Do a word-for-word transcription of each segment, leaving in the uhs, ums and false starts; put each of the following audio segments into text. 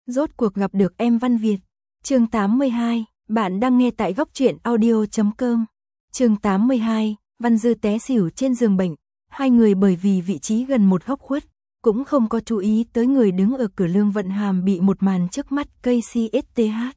Rốt cuộc gặp được em Văn Việt. Chương tám mươi hai, bạn đang nghe tại góc truyện audio chấm com. Chương tám mươi hai, Văn Dư té xỉu trên giường bệnh. Hai người bởi vì vị trí gần một góc khuất, cũng không có chú ý tới người đứng ở cửa. Lương Vận Hàm bị một màn trước mắt cây xê ét tê hát.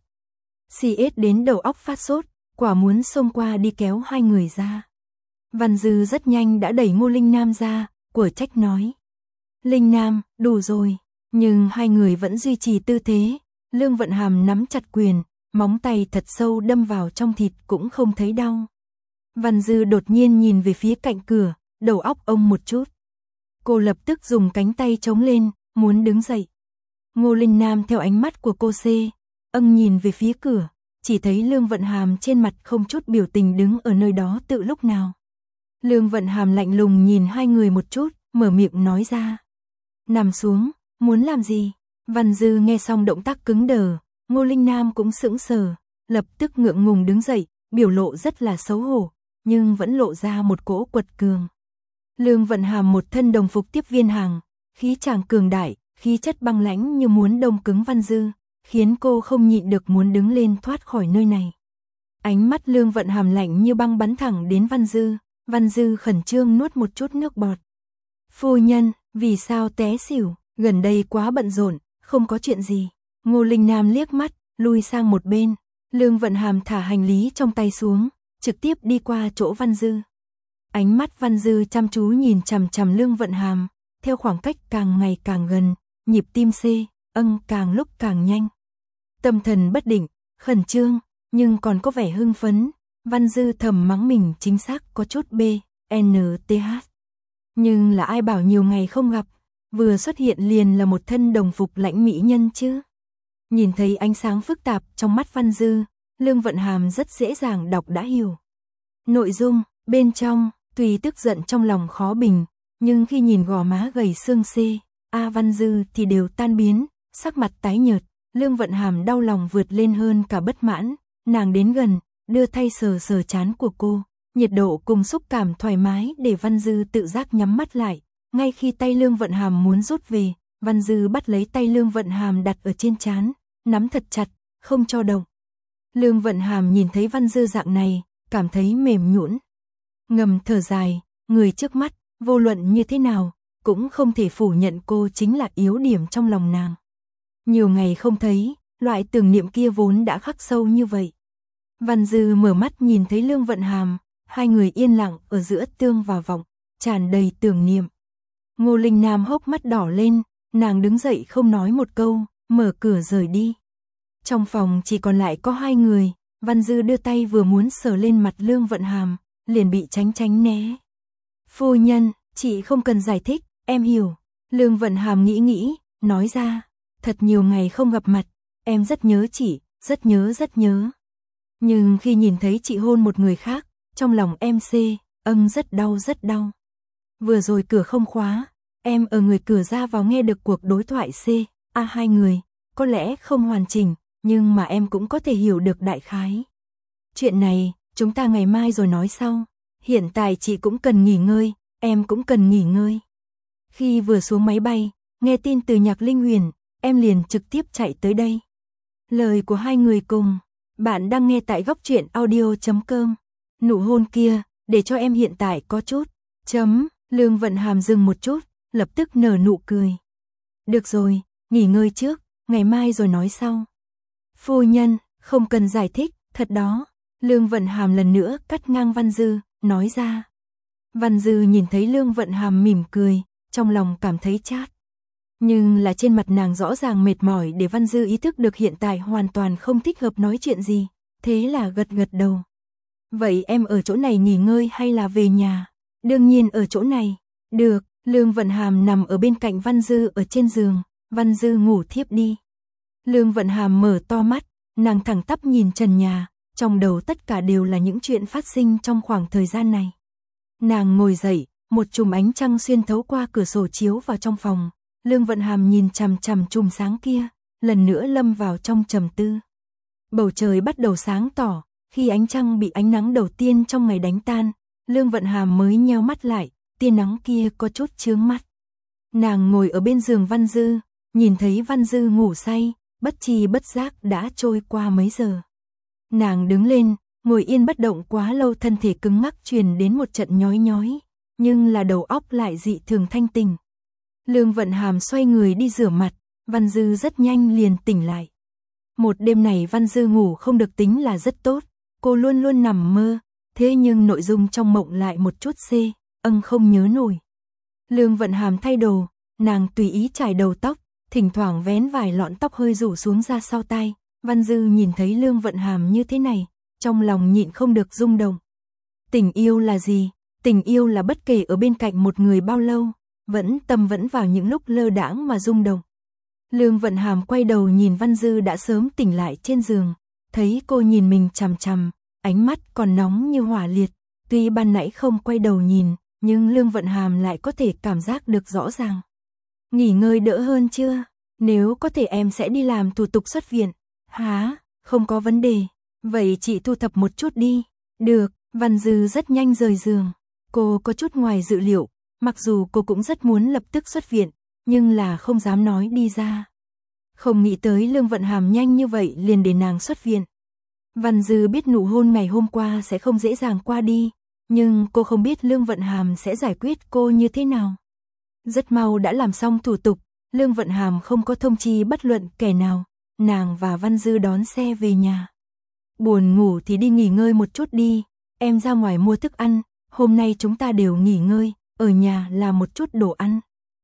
xê ét đến đầu óc phát sốt, quả muốn xông qua đi kéo hai người ra. Văn Dư rất nhanh đã đẩy Ngô Linh Nam ra, của trách nói. Linh Nam, đủ rồi. Nhưng hai người vẫn duy trì tư thế. Lương Vận Hàm nắm chặt quyền, móng tay thật sâu đâm vào trong thịt cũng không thấy đau. Văn Dư đột nhiên nhìn về phía cạnh cửa, đầu óc ông một chút. Cô lập tức dùng cánh tay chống lên, muốn đứng dậy. Ngô Linh Nam theo ánh mắt của cô xê, âng nhìn về phía cửa, chỉ thấy Lương Vận Hàm trên mặt không chút biểu tình đứng ở nơi đó tự lúc nào. Lương Vận Hàm lạnh lùng nhìn hai người một chút, mở miệng nói ra. Nằm xuống, muốn làm gì? Văn Dư nghe xong động tác cứng đờ, Ngô Linh Nam cũng sững sờ, lập tức ngượng ngùng đứng dậy, biểu lộ rất là xấu hổ, nhưng vẫn lộ ra một cỗ quật cường. Lương Vận Hàm một thân đồng phục tiếp viên hàng, khí chàng cường đại, khí chất băng lãnh như muốn đông cứng Văn Dư, khiến cô không nhịn được muốn đứng lên thoát khỏi nơi này. Ánh mắt Lương Vận Hàm lạnh như băng bắn thẳng đến Văn Dư, Văn Dư khẩn trương nuốt một chút nước bọt. Phu nhân, vì sao té xỉu? Gần đây quá bận rộn, không có chuyện gì. Ngô Linh Nam liếc mắt, lui sang một bên. Lương Vận Hàm thả hành lý trong tay xuống, trực tiếp đi qua chỗ Văn Dư. Ánh mắt Văn Dư chăm chú nhìn chằm chằm Lương Vận Hàm, theo khoảng cách càng ngày càng gần, nhịp tim xê, âng càng lúc càng nhanh. Tâm thần bất định, khẩn trương, nhưng còn có vẻ hưng phấn. Văn Dư thầm mắng mình chính xác có chút B, N, T, H. Nhưng là ai bảo nhiều ngày không gặp, vừa xuất hiện liền là một thân đồng phục lãnh mỹ nhân chứ. Nhìn thấy ánh sáng phức tạp trong mắt Văn Dư, Lương Vận Hàm rất dễ dàng đọc đã hiểu. Nội dung, bên trong, tuy tức giận trong lòng khó bình, nhưng khi nhìn gò má gầy xương xê, A Văn Dư thì đều tan biến, sắc mặt tái nhợt. Lương Vận Hàm đau lòng vượt lên hơn cả bất mãn, nàng đến gần, đưa tay sờ sờ trán của cô, nhiệt độ cùng xúc cảm thoải mái để Văn Dư tự giác nhắm mắt lại. Ngay khi tay Lương Vận Hàm muốn rút về, Văn Dư bắt lấy tay Lương Vận Hàm đặt ở trên trán, nắm thật chặt, không cho động. Lương Vận Hàm nhìn thấy Văn Dư dạng này, cảm thấy mềm nhũn, ngầm thở dài, người trước mắt, vô luận như thế nào, cũng không thể phủ nhận cô chính là yếu điểm trong lòng nàng. Nhiều ngày không thấy, loại tưởng niệm kia vốn đã khắc sâu như vậy. Văn Dư mở mắt nhìn thấy Lương Vận Hàm, hai người yên lặng ở giữa tương và vọng, tràn đầy tưởng niệm. Ngô Linh Nam hốc mắt đỏ lên, nàng đứng dậy không nói một câu, mở cửa rời đi. Trong phòng chỉ còn lại có hai người, Văn Dư đưa tay vừa muốn sờ lên mặt Lương Vận Hàm, liền bị tránh tránh né. Phu nhân, chị không cần giải thích, em hiểu. Lương Vận Hàm nghĩ nghĩ, nói ra, thật nhiều ngày không gặp mặt, em rất nhớ chị, rất nhớ rất nhớ. Nhưng khi nhìn thấy chị hôn một người khác, trong lòng em xê, âng rất đau rất đau. Vừa rồi cửa không khóa, em ở người cửa ra vào nghe được cuộc đối thoại C, A hai người, có lẽ không hoàn chỉnh, nhưng mà em cũng có thể hiểu được đại khái. Chuyện này, chúng ta ngày mai rồi nói sau, hiện tại chị cũng cần nghỉ ngơi, em cũng cần nghỉ ngơi. Khi vừa xuống máy bay, nghe tin từ Nhạc Linh Huyền, em liền trực tiếp chạy tới đây. Lời của hai người cùng, bạn đang nghe tại góc truyện audio chấm com. Nụ hôn kia, để cho em hiện tại có chút, chấm, Lương Vận Hàm dừng một chút, lập tức nở nụ cười. Được rồi, nghỉ ngơi trước, ngày mai rồi nói sau. Phu nhân, không cần giải thích, thật đó. Lương Vận Hàm lần nữa cắt ngang Văn Dư, nói ra. Văn Dư nhìn thấy Lương Vận Hàm mỉm cười, trong lòng cảm thấy chát. Nhưng là trên mặt nàng rõ ràng mệt mỏi để Văn Dư ý thức được hiện tại hoàn toàn không thích hợp nói chuyện gì, thế là gật gật đầu. Vậy em ở chỗ này nghỉ ngơi hay là về nhà? Đương nhiên ở chỗ này. Được, Lương Vận Hàm nằm ở bên cạnh Văn Dư ở trên giường, Văn Dư ngủ thiếp đi. Lương Vận Hàm mở to mắt, nàng thẳng tắp nhìn trần nhà, trong đầu tất cả đều là những chuyện phát sinh trong khoảng thời gian này. Nàng ngồi dậy, một chùm ánh trăng xuyên thấu qua cửa sổ chiếu vào trong phòng. Lương Vận Hàm nhìn chằm chằm chùm sáng kia, lần nữa lâm vào trong trầm tư. Bầu trời bắt đầu sáng tỏ, khi ánh trăng bị ánh nắng đầu tiên trong ngày đánh tan, Lương Vận Hàm mới nheo mắt lại, tia nắng kia có chút chướng mắt. Nàng ngồi ở bên giường Văn Dư, nhìn thấy Văn Dư ngủ say, bất chi bất giác đã trôi qua mấy giờ. Nàng đứng lên, ngồi yên bất động quá lâu, thân thể cứng ngắc truyền đến một trận nhói nhói, nhưng là đầu óc lại dị thường thanh tỉnh. Lương Vận Hàm xoay người đi rửa mặt, Văn Dư rất nhanh liền tỉnh lại. Một đêm này Văn Dư ngủ không được tính là rất tốt, cô luôn luôn nằm mơ, thế nhưng nội dung trong mộng lại một chút xê, âng không nhớ nổi. Lương Vận Hàm thay đồ, nàng tùy ý chải đầu tóc, thỉnh thoảng vén vài lọn tóc hơi rủ xuống ra sau tai. Văn Dư nhìn thấy Lương Vận Hàm như thế này, trong lòng nhịn không được rung động. Tình yêu là gì? Tình yêu là bất kể ở bên cạnh một người bao lâu, vẫn tâm vẫn vào những lúc lơ đãng mà rung động. Lương Vận Hàm quay đầu nhìn Văn Dư đã sớm tỉnh lại trên giường, thấy cô nhìn mình chằm chằm, ánh mắt còn nóng như hỏa liệt, tuy ban nãy không quay đầu nhìn, nhưng Lương Vận Hàm lại có thể cảm giác được rõ ràng. Nghỉ ngơi đỡ hơn chưa? Nếu có thể em sẽ đi làm thủ tục xuất viện. Hả? Không có vấn đề. Vậy chị thu thập một chút đi. Được, Văn Dư rất nhanh rời giường. Cô có chút ngoài dự liệu, mặc dù cô cũng rất muốn lập tức xuất viện, nhưng là không dám nói đi ra. Không nghĩ tới Lương Vận Hàm nhanh như vậy liền để nàng xuất viện. Văn Dư biết nụ hôn ngày hôm qua sẽ không dễ dàng qua đi, nhưng cô không biết Lương Vận Hàm sẽ giải quyết cô như thế nào. Rất mau đã làm xong thủ tục, Lương Vận Hàm không có thông chi bất luận kẻ nào, nàng và Văn Dư đón xe về nhà. Buồn ngủ thì đi nghỉ ngơi một chút đi, em ra ngoài mua thức ăn, hôm nay chúng ta đều nghỉ ngơi, ở nhà làm một chút đồ ăn.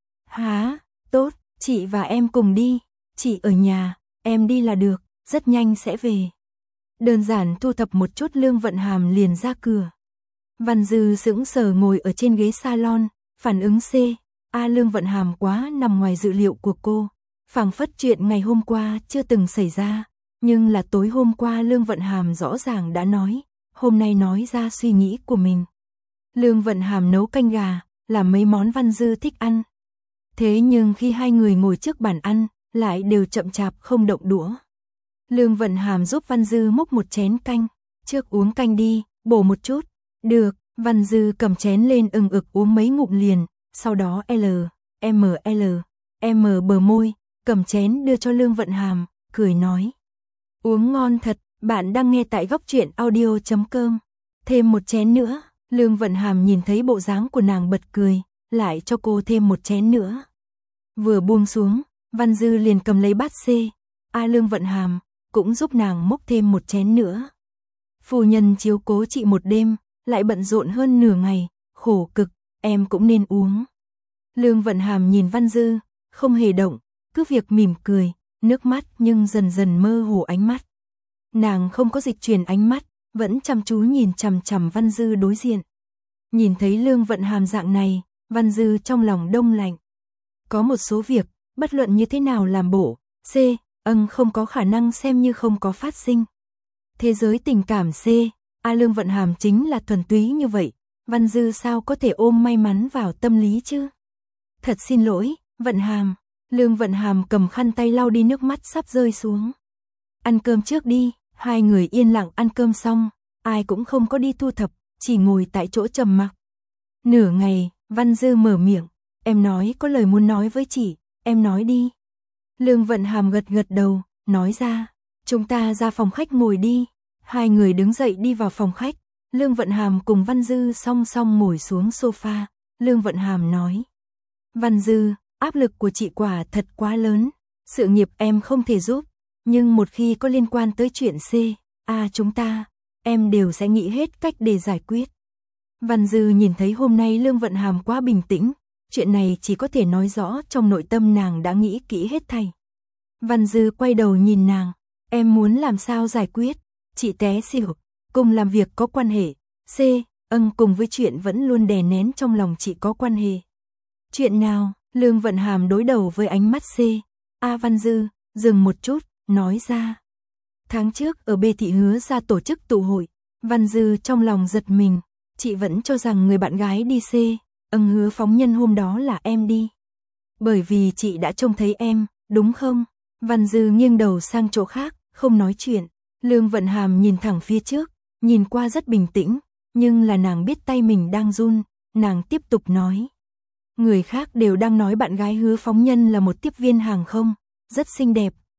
Hả? Tốt, chị và em cùng đi, chị ở nhà, em đi là được, rất nhanh sẽ về. Đơn giản thu thập một chút Lương Vận Hàm liền ra cửa. Văn Dư sững sờ ngồi ở trên ghế salon, phản ứng C. A Lương Vận Hàm quá nằm ngoài dự liệu của cô, phảng phất chuyện ngày hôm qua chưa từng xảy ra, nhưng là tối hôm qua Lương Vận Hàm rõ ràng đã nói, hôm nay nói ra suy nghĩ của mình. Lương Vận Hàm nấu canh gà, làm mấy món Văn Dư thích ăn. Thế nhưng khi hai người ngồi trước bàn ăn, lại đều chậm chạp không động đũa. Lương Vận Hàm giúp Văn Dư múc một chén canh, trước uống canh đi, bổ một chút. Được, Văn Dư cầm chén lên ừng ực uống mấy ngụm liền, sau đó L, M L, M bờ môi, cầm chén đưa cho Lương Vận Hàm, cười nói. Uống ngon thật, bạn đang nghe tại góc truyện audio chấm com. Thêm một chén nữa, Lương Vận Hàm nhìn thấy bộ dáng của nàng bật cười, lại cho cô thêm một chén nữa. Vừa buông xuống, Văn Dư liền cầm lấy bát C. A Lương Vận Hàm cũng giúp nàng múc thêm một chén nữa. Phu nhân chiếu cố chị một đêm, lại bận rộn hơn nửa ngày, khổ cực, em cũng nên uống. Lương Vận Hàm nhìn Văn Dư, không hề động, cứ việc mỉm cười, nước mắt nhưng dần dần mơ hồ ánh mắt. Nàng không có dịch chuyển ánh mắt, vẫn chăm chú nhìn chằm chằm Văn Dư đối diện. Nhìn thấy Lương Vận Hàm dạng này, Văn Dư trong lòng đông lạnh. Có một số việc, bất luận như thế nào làm bộ, C, âng không có khả năng xem như không có phát sinh. Thế giới tình cảm C, A Lương Vận Hàm chính là thuần túy như vậy, Văn Dư sao có thể ôm may mắn vào tâm lý chứ? Thật xin lỗi, Vận Hàm. Lương Vận Hàm cầm khăn tay lau đi nước mắt sắp rơi xuống. Ăn cơm trước đi, hai người yên lặng ăn cơm xong, ai cũng không có đi thu thập, chỉ ngồi tại chỗ trầm mặc. Nửa ngày, Văn Dư mở miệng, em nói có lời muốn nói với chị, em nói đi. Lương Vận Hàm gật gật đầu, nói ra, chúng ta ra phòng khách ngồi đi. Hai người đứng dậy đi vào phòng khách, Lương Vận Hàm cùng Văn Dư song song ngồi xuống sofa, Lương Vận Hàm nói. Văn Dư, áp lực của chị quả thật quá lớn, sự nghiệp em không thể giúp, nhưng một khi có liên quan tới chuyện C, A chúng ta, em đều sẽ nghĩ hết cách để giải quyết. Văn Dư nhìn thấy hôm nay Lương Vận Hàm quá bình tĩnh, chuyện này chỉ có thể nói rõ trong nội tâm nàng đã nghĩ kỹ hết thảy. Văn Dư quay đầu nhìn nàng, em muốn làm sao giải quyết? Chị té xỉu, cùng làm việc có quan hệ, C, âng cùng với chuyện vẫn luôn đè nén trong lòng chị có quan hệ. Chuyện nào? Lương Vận Hàm đối đầu với ánh mắt C. A Văn Dư, dừng một chút, nói ra. Tháng trước ở B thị Hứa ra tổ chức tụ hội, Văn Dư trong lòng giật mình, chị vẫn cho rằng người bạn gái đi C, âng Hứa phóng nhân hôm đó là em đi. Bởi vì chị đã trông thấy em, đúng không? Văn Dư nghiêng đầu sang chỗ khác, không nói chuyện. Lương Vận Hàm nhìn thẳng phía trước, nhìn qua rất bình tĩnh, nhưng là nàng biết tay mình đang run, nàng tiếp tục nói. Người khác đều đang nói bạn gái Hứa phóng nhân là một tiếp viên hàng không, rất xinh đẹp,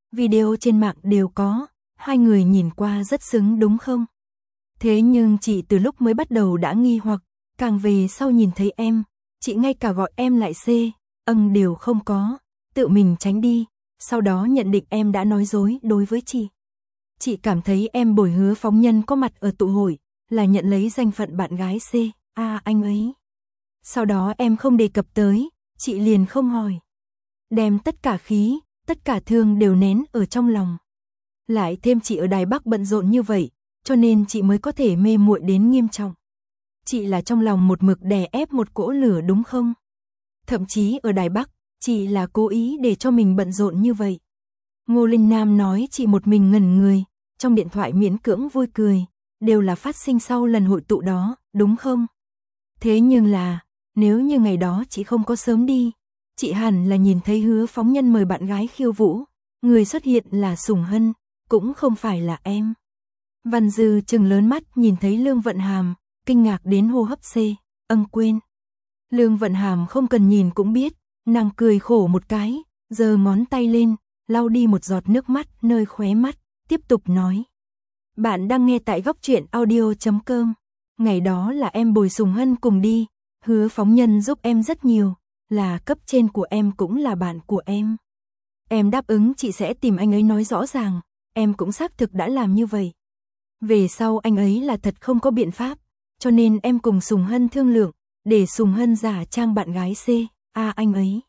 video trên mạng đều có, hai người nhìn qua rất xứng đúng không? Thế nhưng chị từ lúc mới bắt đầu đã nghi hoặc, càng về sau nhìn thấy em, chị ngay cả gọi em lại C, âng đều không có, tự mình tránh đi, sau đó nhận định em đã nói dối đối với chị. Chị cảm thấy em bồi Hứa Phóng Nhân có mặt ở tụ hội, là nhận lấy danh phận bạn gái C, à anh ấy. Sau đó em không đề cập tới, chị liền không hỏi. Đem tất cả khí, tất cả thương đều nén ở trong lòng. Lại thêm chị ở Đài Bắc bận rộn như vậy, cho nên chị mới có thể mê muội đến nghiêm trọng. Chị là trong lòng một mực đè ép một cỗ lửa đúng không? Thậm chí ở Đài Bắc, chị là cố ý để cho mình bận rộn như vậy. Ngô Linh Nam nói chị một mình ngẩn người, trong điện thoại miễn cưỡng vui cười, đều là phát sinh sau lần hội tụ đó, đúng không? Thế nhưng là, nếu như ngày đó chị không có sớm đi, chị hẳn là nhìn thấy Hứa Phóng Nhân mời bạn gái khiêu vũ, người xuất hiện là Sùng Hân, cũng không phải là em. Văn Dư trừng lớn mắt nhìn thấy Lương Vận Hàm, kinh ngạc đến hô hấp C, âng quên. Lương Vận Hàm không cần nhìn cũng biết, nàng cười khổ một cái, giơ ngón tay lên, lau đi một giọt nước mắt nơi khóe mắt, tiếp tục nói. Bạn đang nghe tại góc truyện audio chấm com. Ngày đó là em bồi Sùng Hân cùng đi, Hứa Phóng Nhân giúp em rất nhiều, là cấp trên của em cũng là bạn của em. Em đáp ứng chị sẽ tìm anh ấy nói rõ ràng, em cũng xác thực đã làm như vậy. Về sau anh ấy là thật không có biện pháp, cho nên em cùng Sùng Hân thương lượng, để Sùng Hân giả trang bạn gái C, à anh ấy.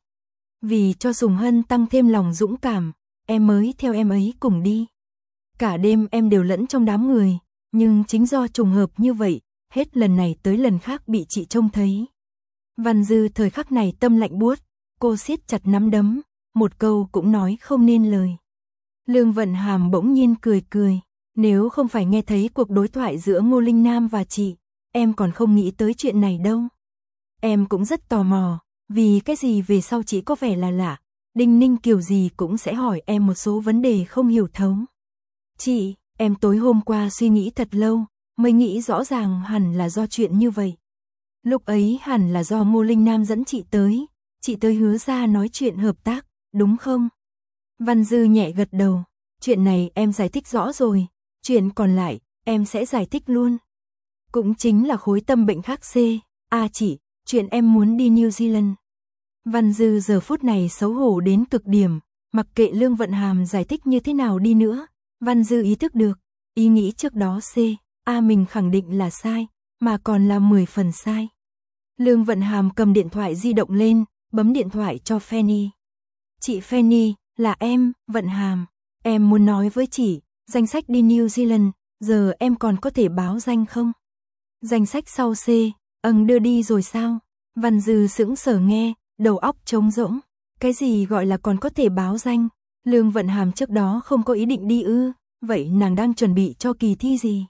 Vì cho Sùng Hân tăng thêm lòng dũng cảm, em mới theo em ấy cùng đi. Cả đêm em đều lẫn trong đám người, nhưng chính do trùng hợp như vậy, hết lần này tới lần khác bị chị trông thấy. Văn Dư thời khắc này tâm lạnh buốt, cô siết chặt nắm đấm, một câu cũng nói không nên lời. Lương Vận Hàm bỗng nhiên cười cười, nếu không phải nghe thấy cuộc đối thoại giữa Ngô Linh Nam và chị, em còn không nghĩ tới chuyện này đâu. Em cũng rất tò mò, vì cái gì về sau chị có vẻ là lạ, Đinh Ninh kiểu gì cũng sẽ hỏi em một số vấn đề không hiểu thấu. Chị, em tối hôm qua suy nghĩ thật lâu, mới nghĩ rõ ràng hẳn là do chuyện như vậy. Lúc ấy hẳn là do Ngô Linh Nam dẫn chị tới, chị tới Hứa ra nói chuyện hợp tác, đúng không? Văn Dư nhẹ gật đầu, chuyện này em giải thích rõ rồi, chuyện còn lại, em sẽ giải thích luôn. Cũng chính là khối tâm bệnh khác C, à chị, chuyện em muốn đi New Zealand. Văn Dư giờ phút này xấu hổ đến cực điểm, mặc kệ Lương Vận Hàm giải thích như thế nào đi nữa, Văn Dư ý thức được, ý nghĩ trước đó C, A mình khẳng định là sai, mà còn là mười phần sai. Lương Vận Hàm cầm điện thoại di động lên, bấm điện thoại cho Fanny. Chị Fanny, là em, Vận Hàm, em muốn nói với chị, danh sách đi New Zealand, giờ em còn có thể báo danh không? Danh sách sau C, âng đưa đi rồi sao? Văn Dư sững sờ nghe, đầu óc trống rỗng, cái gì gọi là còn có thể báo danh? Lương Vận Hàm trước đó không có ý định đi ư, vậy nàng đang chuẩn bị cho kỳ thi gì?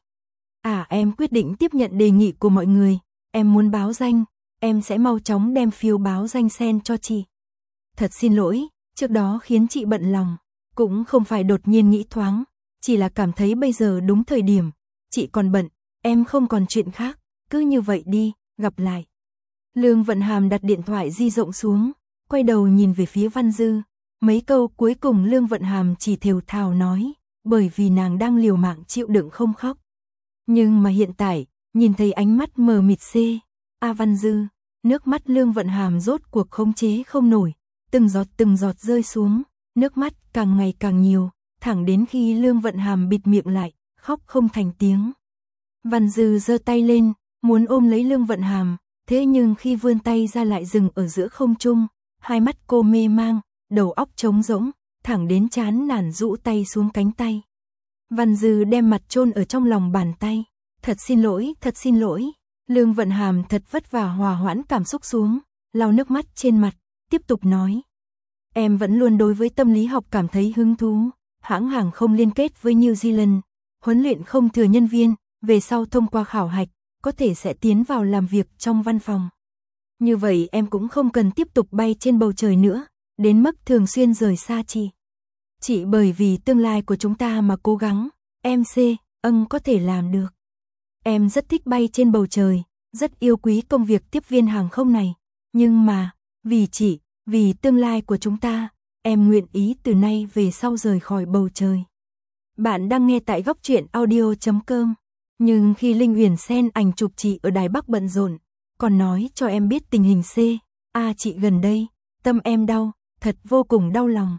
À em quyết định tiếp nhận đề nghị của mọi người, em muốn báo danh, em sẽ mau chóng đem phiếu báo danh send cho chị. Thật xin lỗi, trước đó khiến chị bận lòng, cũng không phải đột nhiên nghĩ thoáng, chỉ là cảm thấy bây giờ đúng thời điểm, chị còn bận, em không còn chuyện khác, cứ như vậy đi, gặp lại. Lương Vận Hàm đặt điện thoại di động xuống, quay đầu nhìn về phía Văn Dư, mấy câu cuối cùng Lương Vận Hàm chỉ thều thào nói, bởi vì nàng đang liều mạng chịu đựng không khóc. Nhưng mà hiện tại, nhìn thấy ánh mắt mờ mịt C, A Văn Dư, nước mắt Lương Vận Hàm rốt cuộc khống chế không nổi, từng giọt từng giọt rơi xuống, nước mắt càng ngày càng nhiều, thẳng đến khi Lương Vận Hàm bịt miệng lại, khóc không thành tiếng. Văn Dư giơ tay lên, muốn ôm lấy Lương Vận Hàm, thế nhưng khi vươn tay ra lại dừng ở giữa không trung, hai mắt cô mê mang, đầu óc trống rỗng, thẳng đến chán nản rũ tay xuống cánh tay. Văn Dư đem mặt chôn ở trong lòng bàn tay, thật xin lỗi, thật xin lỗi. Lương Vận Hàm thật vất vả hòa hoãn cảm xúc xuống, lau nước mắt trên mặt, tiếp tục nói. Em vẫn luôn đối với tâm lý học cảm thấy hứng thú, hãng hàng không liên kết với New Zealand, huấn luyện không thừa nhân viên, về sau thông qua khảo hạch, có thể sẽ tiến vào làm việc trong văn phòng. Như vậy em cũng không cần tiếp tục bay trên bầu trời nữa, đến mức thường xuyên rời xa chị. Chỉ bởi vì tương lai của chúng ta mà cố gắng, em C, âng có thể làm được. Em rất thích bay trên bầu trời, rất yêu quý công việc tiếp viên hàng không này, nhưng mà, vì chị, vì tương lai của chúng ta, em nguyện ý từ nay về sau rời khỏi bầu trời. Bạn đang nghe tại góc truyện audio chấm com. Nhưng khi Linh Uyển Sen ảnh chụp chị ở Đài Bắc bận rộn, còn nói cho em biết tình hình C, A chị gần đây, tâm em đau, thật vô cùng đau lòng.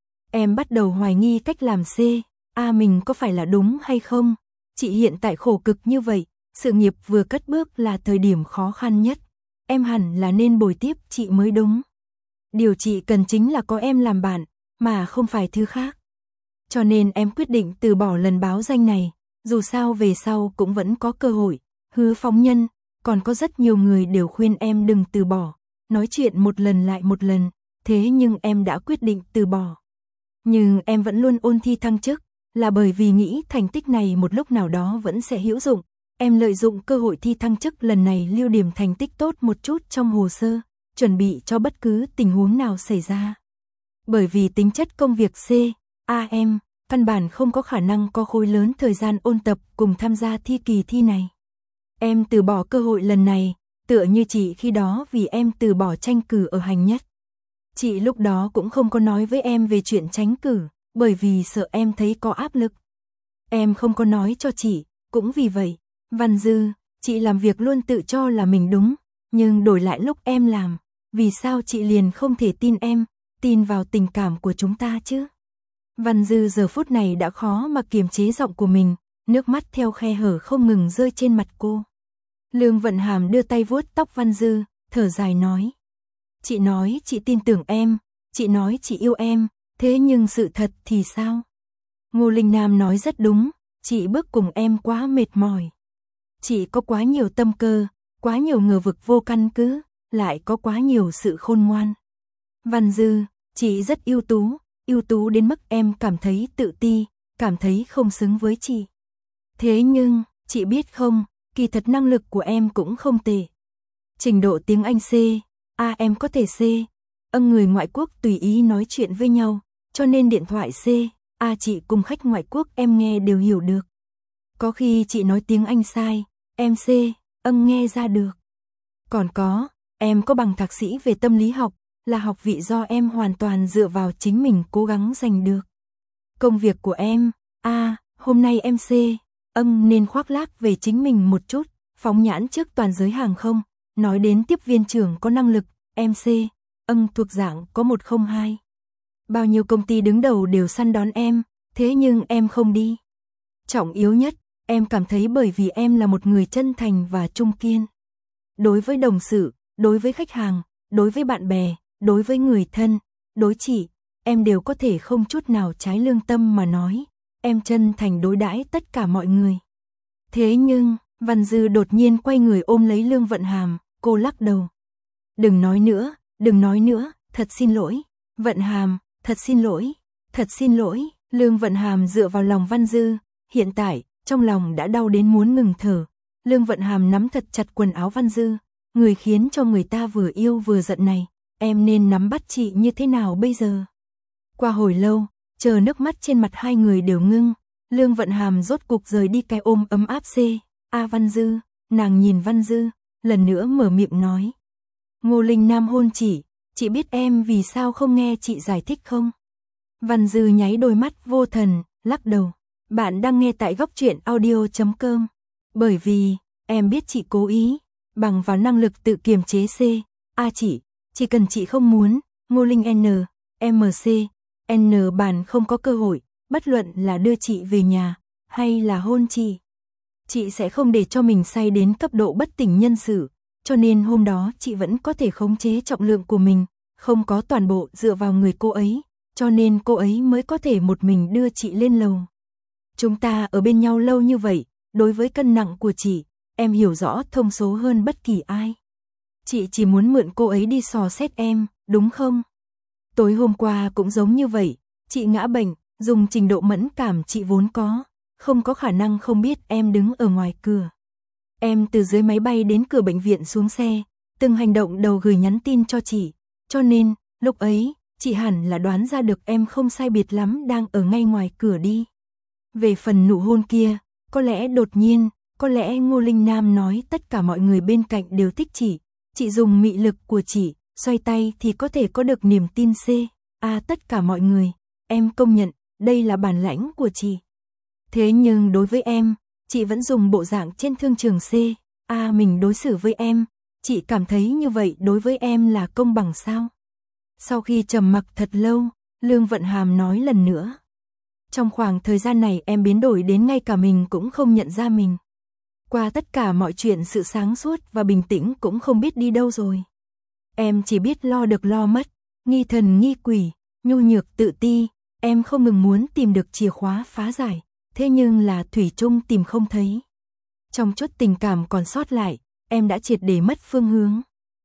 Em bắt đầu hoài nghi cách làm C, A mình có phải là đúng hay không. Chị hiện tại khổ cực như vậy, sự nghiệp vừa cất bước là thời điểm khó khăn nhất. Em hẳn là nên bồi tiếp chị mới đúng. Điều chị cần chính là có em làm bạn, mà không phải thứ khác. Cho nên em quyết định từ bỏ lần báo danh này, dù sao về sau cũng vẫn có cơ hội. Hứa phóng nhân, còn có rất nhiều người đều khuyên em đừng từ bỏ, nói chuyện một lần lại một lần, thế nhưng em đã quyết định từ bỏ. Nhưng em vẫn luôn ôn thi thăng chức, là bởi vì nghĩ thành tích này một lúc nào đó vẫn sẽ hữu dụng. Em lợi dụng cơ hội thi thăng chức lần này lưu điểm thành tích tốt một chút trong hồ sơ, chuẩn bị cho bất cứ tình huống nào xảy ra. Bởi vì tính chất công việc C, A em, căn bản không có khả năng có khối lớn thời gian ôn tập cùng tham gia thi kỳ thi này. Em từ bỏ cơ hội lần này, tựa như chị khi đó vì em từ bỏ tranh cử ở hành nhất. Chị lúc đó cũng không có nói với em về chuyện tránh cử, bởi vì sợ em thấy có áp lực. Em không có nói cho chị, cũng vì vậy. Văn Dư, chị làm việc luôn tự cho là mình đúng, nhưng đổi lại lúc em làm, vì sao chị liền không thể tin em, tin vào tình cảm của chúng ta chứ? Văn Dư giờ phút này đã khó mà kiềm chế giọng của mình, nước mắt theo khe hở không ngừng rơi trên mặt cô. Lương Vận Hàm đưa tay vuốt tóc Văn Dư, thở dài nói. Chị nói chị tin tưởng em, chị nói chị yêu em, thế nhưng sự thật thì sao? Ngô Linh Nam nói rất đúng, chị bước cùng em quá mệt mỏi. Chị có quá nhiều tâm cơ, quá nhiều ngờ vực vô căn cứ, lại có quá nhiều sự khôn ngoan. Văn Dư, chị rất ưu tú, ưu tú đến mức em cảm thấy tự ti, cảm thấy không xứng với chị. Thế nhưng, chị biết không, kỳ thật năng lực của em cũng không tệ. Trình độ tiếng Anh C, A em có thể C, âng người ngoại quốc tùy ý nói chuyện với nhau, cho nên điện thoại C, A chị cùng khách ngoại quốc em nghe đều hiểu được. Có khi chị nói tiếng Anh sai, em C, âng nghe ra được. Còn có, em có bằng thạc sĩ về tâm lý học, là học vị do em hoàn toàn dựa vào chính mình cố gắng giành được. Công việc của em, A, hôm nay em C, âng nên khoác lác về chính mình một chút, phóng nhãn trước toàn giới hàng không, nói đến tiếp viên trưởng có năng lực, em C, âng thuộc dạng có một không hai. Bao nhiêu công ty đứng đầu đều săn đón em, thế nhưng em không đi. Trọng yếu nhất, em cảm thấy bởi vì em là một người chân thành và trung kiên. Đối với đồng sự, đối với khách hàng, đối với bạn bè, đối với người thân, đối chị, em đều có thể không chút nào trái lương tâm mà nói. Em chân thành đối đãi tất cả mọi người. Thế nhưng, Văn Dư đột nhiên quay người ôm lấy Lương Vận Hàm, cô lắc đầu. Đừng nói nữa, đừng nói nữa, thật xin lỗi. Vận Hàm, thật xin lỗi, thật xin lỗi. Lương Vận Hàm dựa vào lòng Văn Dư, hiện tại, trong lòng đã đau đến muốn ngừng thở. Lương Vận Hàm nắm thật chặt quần áo Văn Dư, người khiến cho người ta vừa yêu vừa giận này, em nên nắm bắt chị như thế nào bây giờ? Qua hồi lâu, chờ nước mắt trên mặt hai người đều ngưng, Lương Vận Hàm rốt cục rời đi cái ôm ấm áp C, A Văn Dư, nàng nhìn Văn Dư, lần nữa mở miệng nói. Ngô Linh Nam hôn chị, chị biết em vì sao không nghe chị giải thích không? Văn Dư nháy đôi mắt vô thần, lắc đầu. Bạn đang nghe tại góc truyện audio chấm com. Bởi vì, em biết chị cố ý, bằng vào năng lực tự kiềm chế C, A chị, chỉ cần chị không muốn, Ngô Linh N, M C, N bản không có cơ hội, bất luận là đưa chị về nhà, hay là hôn chị. Chị sẽ không để cho mình say đến cấp độ bất tỉnh nhân sự, cho nên hôm đó chị vẫn có thể khống chế trọng lượng của mình, không có toàn bộ dựa vào người cô ấy, cho nên cô ấy mới có thể một mình đưa chị lên lầu. Chúng ta ở bên nhau lâu như vậy, đối với cân nặng của chị, em hiểu rõ thông số hơn bất kỳ ai. Chị chỉ muốn mượn cô ấy đi dò xét em, đúng không? Tối hôm qua cũng giống như vậy, chị ngã bệnh, dùng trình độ mẫn cảm chị vốn có, không có khả năng không biết em đứng ở ngoài cửa. Em từ dưới máy bay đến cửa bệnh viện xuống xe, từng hành động đầu gửi nhắn tin cho chị, cho nên, lúc ấy, chị hẳn là đoán ra được em không sai biệt lắm đang ở ngay ngoài cửa đi. Về phần nụ hôn kia, có lẽ đột nhiên, có lẽ Ngô Linh Nam nói tất cả mọi người bên cạnh đều thích chị, chị dùng mị lực của chị, xoay tay thì có thể có được niềm tin C, A tất cả mọi người, em công nhận, đây là bản lãnh của chị. Thế nhưng đối với em, chị vẫn dùng bộ dạng trên thương trường C. A mình đối xử với em, chị cảm thấy như vậy đối với em là công bằng sao? Sau khi trầm mặc thật lâu, Lương Vận Hàm nói lần nữa. Trong khoảng thời gian này em biến đổi đến ngay cả mình cũng không nhận ra mình. Qua tất cả mọi chuyện sự sáng suốt và bình tĩnh cũng không biết đi đâu rồi. Em chỉ biết lo được lo mất, nghi thần nghi quỷ, nhu nhược tự ti, em không ngừng muốn tìm được chìa khóa phá giải, thế nhưng là thủy chung tìm không thấy. Trong chút tình cảm còn sót lại, em đã triệt để mất phương hướng.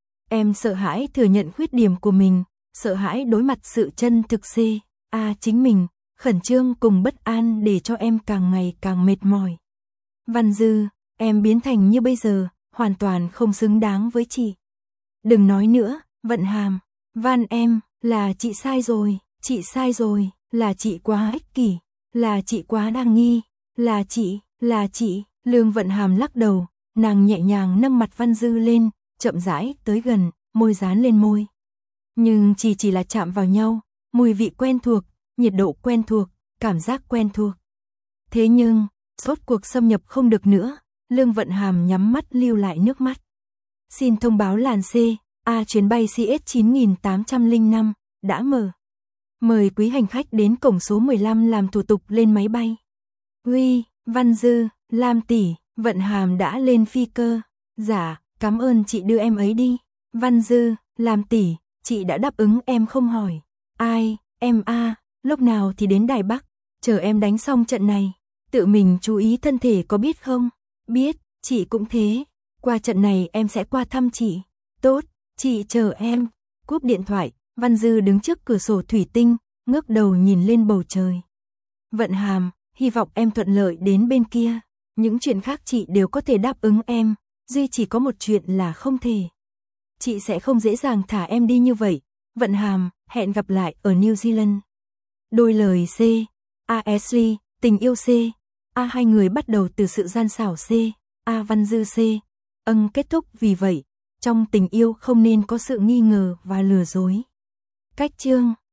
Em sợ hãi thừa nhận khuyết điểm của mình, sợ hãi đối mặt sự chân thực C. A chính mình, khẩn trương cùng bất an để cho em càng ngày càng mệt mỏi. Văn Dư, em biến thành như bây giờ, hoàn toàn không xứng đáng với chị. Đừng nói nữa, Vận Hàm, van em, là chị sai rồi, chị sai rồi, là chị quá ích kỷ, là chị quá đa nghi, là chị, là chị. Lương Vận Hàm lắc đầu, nàng nhẹ nhàng nâng mặt Văn Dư lên, chậm rãi tới gần, môi dán lên môi. Nhưng chỉ chỉ là chạm vào nhau, mùi vị quen thuộc, nhiệt độ quen thuộc, cảm giác quen thuộc. Thế nhưng, rốt cuộc xâm nhập không được nữa, Lương Vận Hàm nhắm mắt lưu lại nước mắt. Xin thông báo làn C, A chuyến bay C S chín nghìn tám trăm lẻ năm, đã mở. Mời quý hành khách đến cổng số mười lăm làm thủ tục lên máy bay. Uy, Văn Dư, Lam tỷ, Vận Hàm đã lên phi cơ. Dạ, cảm ơn chị đưa em ấy đi. Văn Dư, Lam tỷ, chị đã đáp ứng em không hỏi. Ai, em A, lúc nào thì đến Đài Bắc, chờ em đánh xong trận này. Tự mình chú ý thân thể có biết không? Biết, chị cũng thế. Qua trận này em sẽ qua thăm chị. Tốt, chị chờ em. Cúp điện thoại, Văn Dư đứng trước cửa sổ thủy tinh, ngước đầu nhìn lên bầu trời. Vận Hàm, hy vọng em thuận lợi đến bên kia. Những chuyện khác chị đều có thể đáp ứng em, duy chỉ có một chuyện là không thể. Chị sẽ không dễ dàng thả em đi như vậy. Vận Hàm, hẹn gặp lại ở New Zealand. Đôi lời C. A Ashley, tình yêu C. A hai người bắt đầu từ sự gian xảo C. A Văn Dư C. Âng kết thúc vì vậy, trong tình yêu không nên có sự nghi ngờ và lừa dối. Cách chương